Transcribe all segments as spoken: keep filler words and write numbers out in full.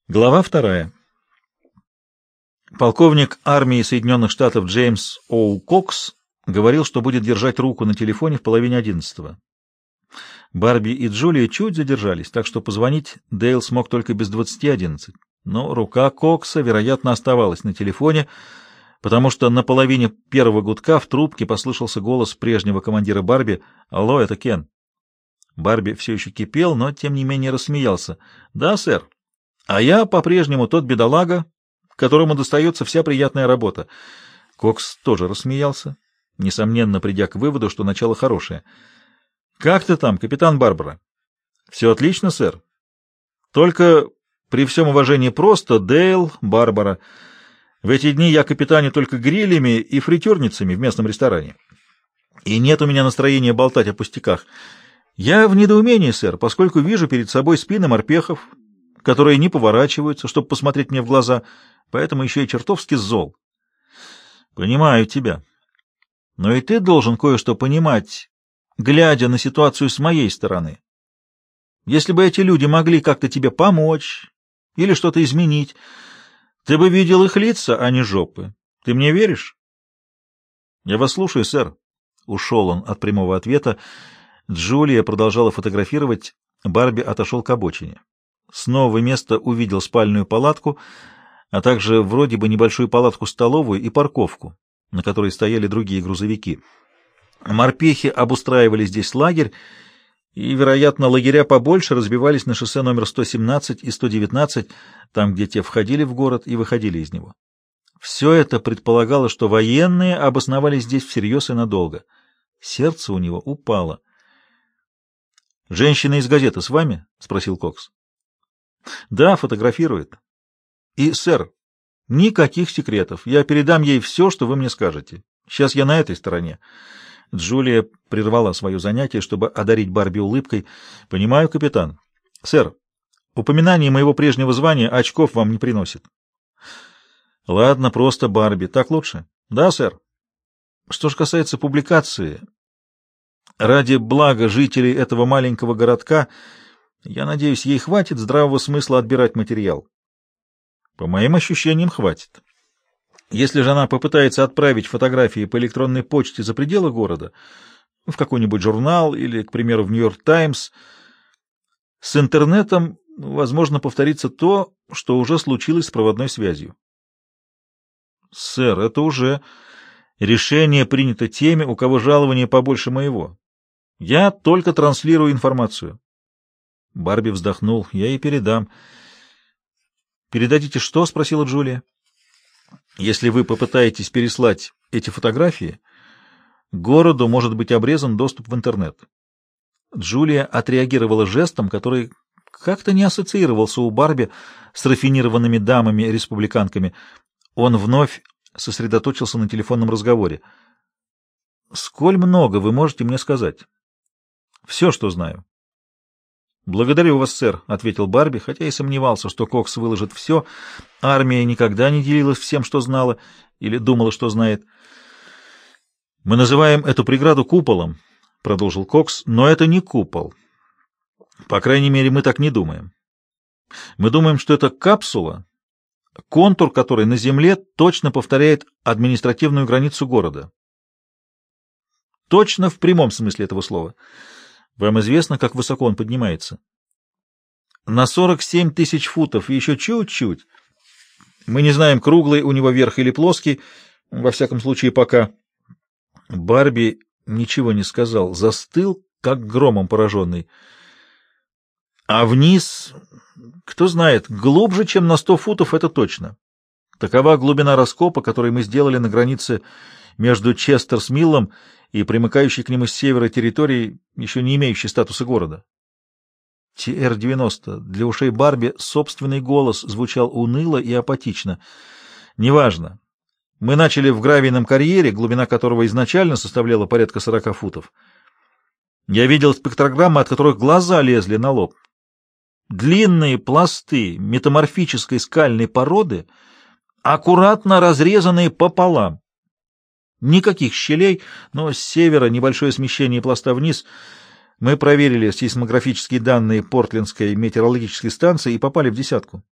Глава вторая. Полковник армии Соединенных Штатов Джеймс Оу Кокс говорил, что будет держать руку на телефоне в половине одиннадцатого. Барби и Джулия чуть задержались, так что позвонить Дейл смог только без двадцати одиннадцать. Но рука Кокса, вероятно, оставалась на телефоне, потому что на половине первого гудка в трубке послышался голос прежнего командира Барби: «Алло, это Кен». Барби все еще кипел, но тем не менее рассмеялся. «Да, сэр. А я по-прежнему тот бедолага, которому достается вся приятная работа». Кокс тоже рассмеялся, несомненно придя к выводу, что начало хорошее. «Как ты там, капитан Барбара?» «Все отлично, сэр. Только при всем уважении просто Дейл Барбара. В эти дни я капитане только грилями и фритюрницами в местном ресторане. И нет у меня настроения болтать о пустяках. Я в недоумении, сэр, поскольку вижу перед собой спины морпехов, которые не поворачиваются, чтобы посмотреть мне в глаза, поэтому еще и чертовски зол». «Понимаю тебя. Но и ты должен кое-что понимать, глядя на ситуацию с моей стороны. Если бы эти люди могли как-то тебе помочь или что-то изменить, ты бы видел их лица, а не жопы. Ты мне веришь?» «Я вас слушаю, сэр». Ушел он от прямого ответа. Джулия продолжала фотографировать. Барби отошел к обочине. С нового места увидел спальную палатку, а также вроде бы небольшую палатку-столовую и парковку, на которой стояли другие грузовики. Морпехи обустраивали здесь лагерь, и, вероятно, лагеря побольше разбивались на шоссе номер сто семнадцать и сто девятнадцать, там, где те входили в город и выходили из него. Все это предполагало, что военные обосновались здесь всерьез и надолго. Сердце у него упало. «Женщина из газеты с вами?» — спросил Кокс. «Да, фотографирует. И, сэр, никаких секретов. Я передам ей все, что вы мне скажете. Сейчас я на этой стороне». Джулия прервала свое занятие, чтобы одарить Барби улыбкой. «Понимаю, капитан. Сэр, упоминание моего прежнего звания очков вам не приносит». «Ладно, просто Барби. Так лучше?» «Да, сэр. Что же касается публикации, ради блага жителей этого маленького городка, я надеюсь, ей хватит здравого смысла отбирать материал». «По моим ощущениям, хватит. Если же она попытается отправить фотографии по электронной почте за пределы города, в какой-нибудь журнал или, к примеру, в Нью-Йорк Таймс, с интернетом, возможно, повторится то, что уже случилось с проводной связью». «Сэр, это уже решение принято теми, у кого жалование побольше моего. Я только транслирую информацию». Барби вздохнул. «Я ей передам». «Передадите что?» — спросила Джулия. «Если вы попытаетесь переслать эти фотографии, городу может быть обрезан доступ в интернет». Джулия отреагировала жестом, который как-то не ассоциировался у Барби с рафинированными дамами-республиканками. Он вновь сосредоточился на телефонном разговоре. «Сколь много вы можете мне сказать?» «Все, что знаю». «Благодарю вас, сэр», — ответил Барби, хотя и сомневался, что Кокс выложит все. Армия никогда не делилась всем, что знала или думала, что знает. «Мы называем эту преграду куполом», — продолжил Кокс, — «но это не купол. По крайней мере, мы так не думаем. Мы думаем, что это капсула, контур которой на Земле точно повторяет административную границу города. Точно в прямом смысле этого слова. Вам известно, как высоко он поднимается? На сорок семь тысяч футов и еще чуть-чуть. Мы не знаем, круглый у него верх или плоский, во всяком случае пока». Барби ничего не сказал, застыл, как громом пораженный. «А вниз, кто знает, глубже, чем на сто футов, это точно. Такова глубина раскопа, который мы сделали на границе между Честерс-Миллом и примыкающей к нему с севера территорией, еще не имеющей статуса города». Ти эр девяносто. Для ушей Барби собственный голос звучал уныло и апатично. «Неважно. Мы начали в гравийном карьере, глубина которого изначально составляла порядка сорока футов. Я видел спектрограммы, от которых глаза лезли на лоб. Длинные пласты метаморфической скальной породы, аккуратно разрезанные пополам. Никаких щелей, но с севера небольшое смещение пласта вниз. Мы проверили сейсмографические данные Портлендской метеорологической станции и попали в десятку.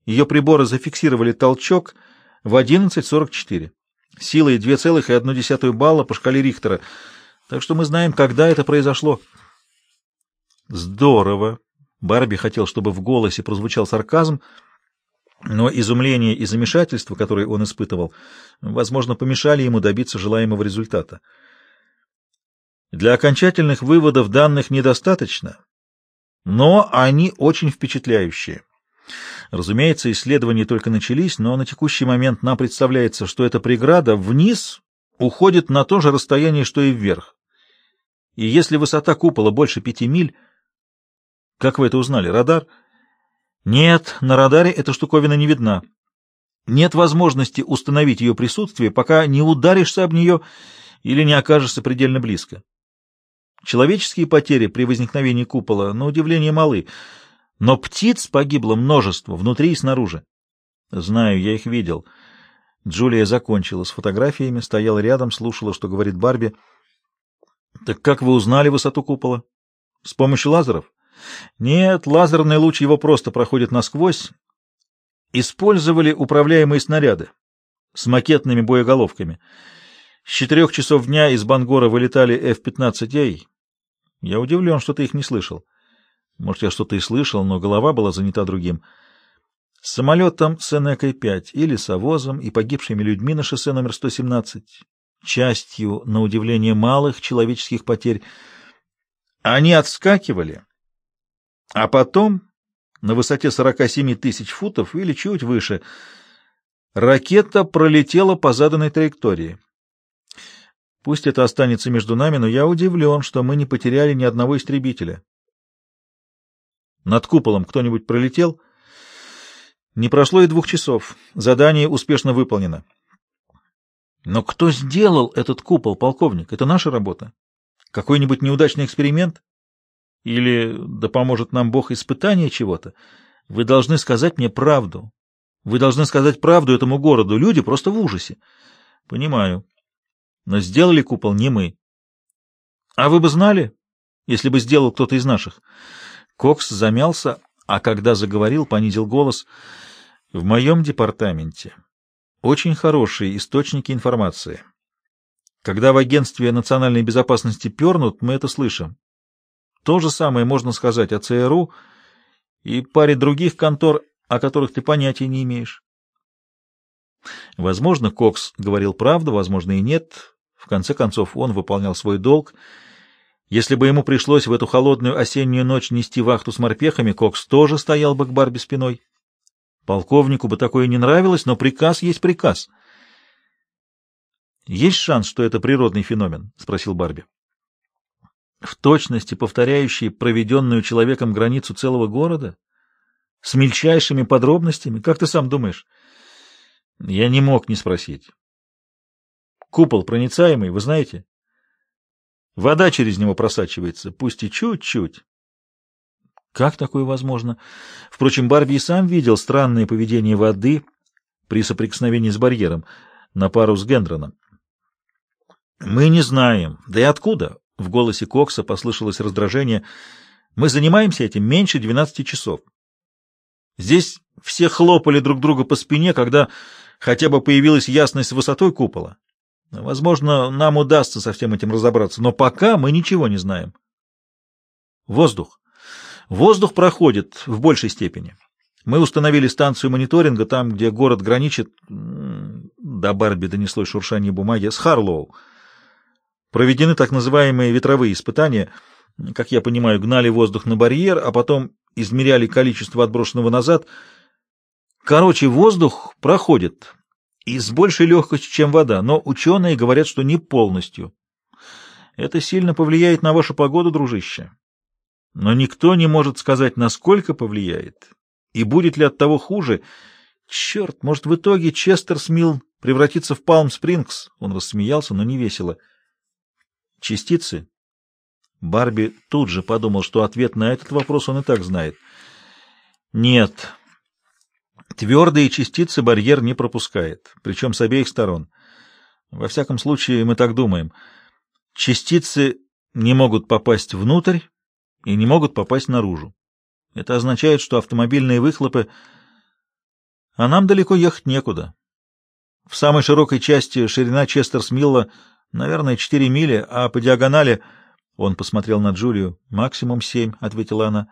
Ее приборы зафиксировали толчок в одиннадцать сорок четыре. Силой два целых одна десятая балла по шкале Рихтера. Так что мы знаем, когда это произошло. Здорово. Барби хотел, чтобы в голосе прозвучал сарказм, но изумление и замешательство, которое он испытывал, возможно, помешали ему добиться желаемого результата. Для окончательных выводов данных недостаточно, но они очень впечатляющие. Разумеется, исследования только начались, но на текущий момент нам представляется, что эта преграда вниз уходит на то же расстояние, что и вверх. И если высота купола больше пяти миль... Как вы это узнали? Радар? Нет, на радаре эта штуковина не видна. Нет возможности установить ее присутствие, пока не ударишься об нее или не окажешься предельно близко. Человеческие потери при возникновении купола, на удивление, малы, но птиц погибло множество, внутри и снаружи. Знаю, я их видел. Джулия закончила с фотографиями, стояла рядом, слушала, что говорит Барби. Так как вы узнали высоту купола? С помощью лазеров? Нет, лазерный луч его просто проходит насквозь. Использовали управляемые снаряды с макетными боеголовками. С четырех часов дня из Бангора вылетали эф пятнадцать эй. Я удивлен, что ты их не слышал. Может, я что-то и слышал, но голова была занята другим. С самолетом Сенекой пять и лесовозом, и погибшими людьми на шоссе номер сто семнадцать. Частью, на удивление, малых человеческих потерь. Они отскакивали, а потом, на высоте сорока семи тысяч футов или чуть выше, ракета пролетела по заданной траектории. Пусть это останется между нами, но я удивлен, что мы не потеряли ни одного истребителя. Над куполом кто-нибудь пролетел? Не прошло и двух часов. Задание успешно выполнено. Но кто сделал этот купол, полковник? Это наша работа? Какой-нибудь неудачный эксперимент? Или, да поможет нам Бог, испытание чего-то? Вы должны сказать мне правду. Вы должны сказать правду этому городу. Люди просто в ужасе. Понимаю. Но сделали купол не мы. А вы бы знали, если бы сделал кто-то из наших? Кокс замялся, а когда заговорил, понизил голос. В моем департаменте очень хорошие источники информации. Когда в агентстве национальной безопасности пернут, мы это слышим. То же самое можно сказать о ЦРУ и паре других контор, о которых ты понятия не имеешь. Возможно, Кокс говорил правду, возможно и нет. В конце концов, он выполнял свой долг. Если бы ему пришлось в эту холодную осеннюю ночь нести вахту с морпехами, Кокс тоже стоял бы к Барби спиной. Полковнику бы такое не нравилось, но приказ есть приказ. «Есть шанс, что это природный феномен?» — спросил Барби. «В точности повторяющий проведенную человеком границу целого города? С мельчайшими подробностями? Как ты сам думаешь?» Я не мог не спросить. «Купол проницаемый, вы знаете? Вода через него просачивается, пусть и чуть-чуть». Как такое возможно? Впрочем, Барби и сам видел странное поведение воды при соприкосновении с барьером на пару с Гендроном. «Мы не знаем. Да и откуда?» — в голосе Кокса послышалось раздражение. «Мы занимаемся этим меньше двенадцати часов. Здесь все хлопали друг друга по спине, когда хотя бы появилась ясность с высотой купола. Возможно, нам удастся со всем этим разобраться, но пока мы ничего не знаем». Воздух. Воздух проходит в большей степени. Мы установили станцию мониторинга там, где город граничит, до Барби донеслось шуршание бумаги, с Харлоу. Проведены так называемые ветровые испытания. Как я понимаю, гнали воздух на барьер, а потом измеряли количество отброшенного назад. Короче, воздух проходит и с большей легкостью, чем вода, но ученые говорят, что не полностью. Это сильно повлияет на вашу погоду, дружище. Но никто не может сказать, насколько повлияет, и будет ли от того хуже. Черт, может, в итоге Честерсмилл превратится в Палм-Спрингс? Он рассмеялся, но не весело. Частицы? Барби тут же подумал, что ответ на этот вопрос он и так знает. Нет. Твердые частицы барьер не пропускает, причем с обеих сторон. Во всяком случае, мы так думаем. Частицы не могут попасть внутрь и не могут попасть наружу. Это означает, что автомобильные выхлопы... А нам далеко ехать некуда. В самой широкой части ширина Честерс-Милла, наверное, четыре мили, а по диагонали... Он посмотрел на Джулию. «Максимум семь», — ответила она.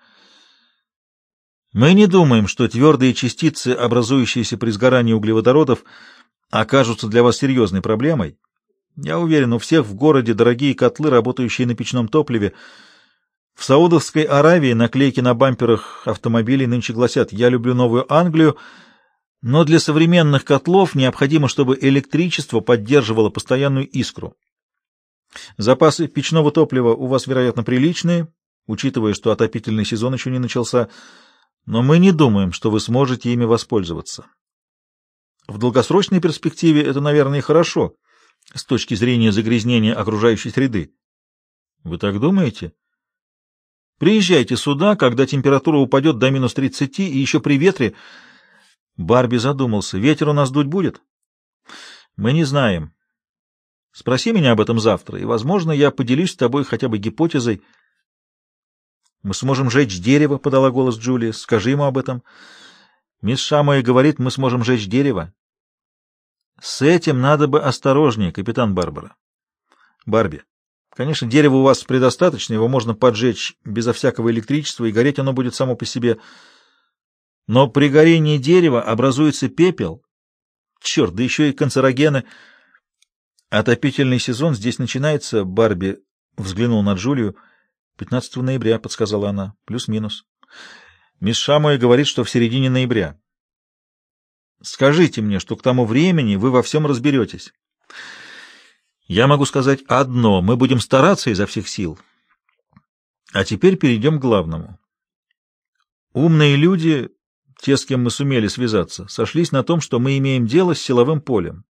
«Мы не думаем, что твердые частицы, образующиеся при сгорании углеводородов, окажутся для вас серьезной проблемой. Я уверен, у всех в городе дорогие котлы, работающие на печном топливе. В Саудовской Аравии наклейки на бамперах автомобилей нынче гласят «Я люблю Новую Англию», но для современных котлов необходимо, чтобы электричество поддерживало постоянную искру. Запасы печного топлива у вас, вероятно, приличные, учитывая, что отопительный сезон еще не начался, но мы не думаем, что вы сможете ими воспользоваться. В долгосрочной перспективе это, наверное, и хорошо с точки зрения загрязнения окружающей среды. Вы так думаете? Приезжайте сюда, когда температура упадет до минус тридцати, и еще при ветре... Барби задумался. Ветер у нас дуть будет? Мы не знаем. Спроси меня об этом завтра, и, возможно, я поделюсь с тобой хотя бы гипотезой. Мы сможем жечь дерево, — подала голос Джулия. Скажи ему об этом. Мисс Шамой говорит, мы сможем жечь дерево. С этим надо бы осторожнее, капитан Барбара. Барби, конечно, дерева у вас предостаточно, его можно поджечь безо всякого электричества, и гореть оно будет само по себе. Но при горении дерева образуется пепел. Черт, да еще и канцерогены. Отопительный сезон здесь начинается, Барби взглянул на Джулию. пятнадцатого ноября, подсказала она, плюс-минус. Мисс Шамой говорит, что в середине ноября. Скажите мне, что к тому времени вы во всем разберетесь. Я могу сказать одно: мы будем стараться изо всех сил. А теперь перейдем к главному. Умные люди, те, с кем мы сумели связаться, сошлись на том, что мы имеем дело с силовым полем.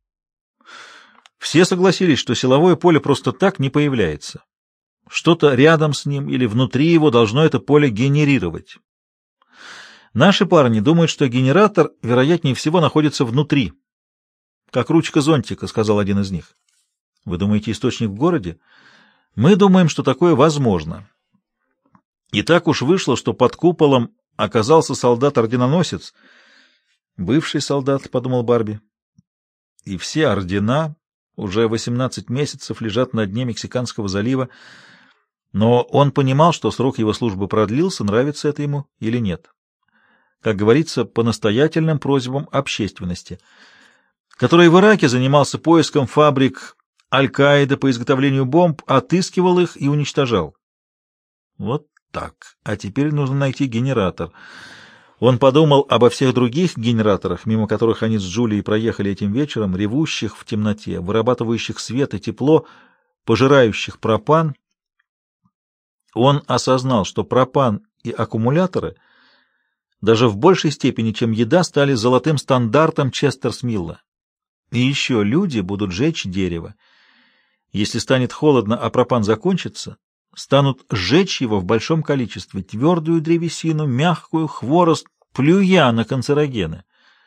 Все согласились, что силовое поле просто так не появляется. Что-то рядом с ним или внутри его должно это поле генерировать. Наши парни думают, что генератор, вероятнее всего, находится внутри. Как ручка зонтика, — сказал один из них. Вы думаете, источник в городе? Мы думаем, что такое возможно. И так уж вышло, что под куполом оказался солдат-орденоносец. Бывший солдат, — подумал Барби. И все ордена уже восемнадцать месяцев лежат на дне Мексиканского залива, но он понимал, что срок его службы продлился, нравится это ему или нет. Как говорится, по настоятельным просьбам общественности, который в Ираке занимался поиском фабрик Аль-Каиды по изготовлению бомб, отыскивал их и уничтожал. Вот так. А теперь нужно найти генератор. Он подумал обо всех других генераторах, мимо которых они с Джулией проехали этим вечером, ревущих в темноте, вырабатывающих свет и тепло, пожирающих пропан. Он осознал, что пропан и аккумуляторы даже в большей степени, чем еда, стали золотым стандартом Честерс-Милла. И еще люди будут жечь дерево. Если станет холодно, а пропан закончится, станут сжечь его в большом количестве, твердую древесину, мягкую, хворост, плюя на канцерогены.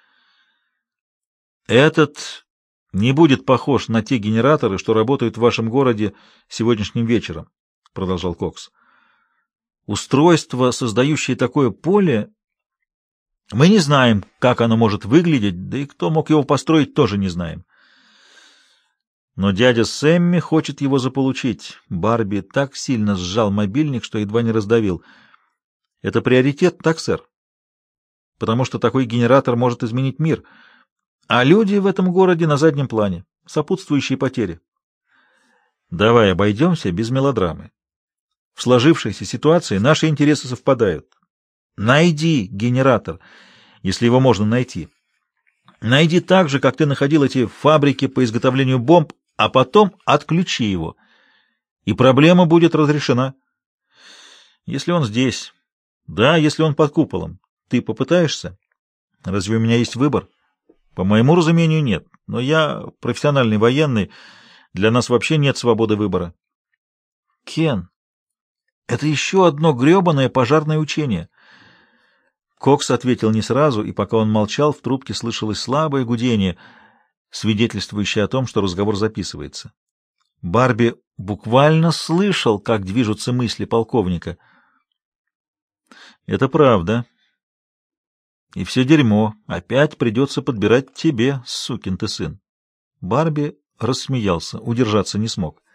Этот не будет похож на те генераторы, что работают в вашем городе сегодняшним вечером, — продолжал Кокс. Устройство, создающее такое поле, мы не знаем, как оно может выглядеть, да и кто мог его построить, тоже не знаем. Но дядя Сэмми хочет его заполучить. Барби так сильно сжал мобильник, что едва не раздавил. Это приоритет, так, сэр? Потому что такой генератор может изменить мир. А люди в этом городе на заднем плане, сопутствующие потери. Давай обойдемся без мелодрамы. В сложившейся ситуации наши интересы совпадают. Найди генератор, если его можно найти. Найди так же, как ты находил эти фабрики по изготовлению бомб, а потом отключи его, и проблема будет разрешена. Если он здесь, да, если он под куполом, ты попытаешься? Разве у меня есть выбор? По моему разумению, нет, но я профессиональный военный, для нас вообще нет свободы выбора. Кен, это еще одно гребаное пожарное учение. Кокс ответил не сразу, и пока он молчал, в трубке слышалось слабое гудение, свидетельствующее о том, что разговор записывается. Барби буквально слышал, как движутся мысли полковника. «Это правда. И все дерьмо опять придется подбирать тебе, сукин ты сын. Барби рассмеялся, удержаться не смог.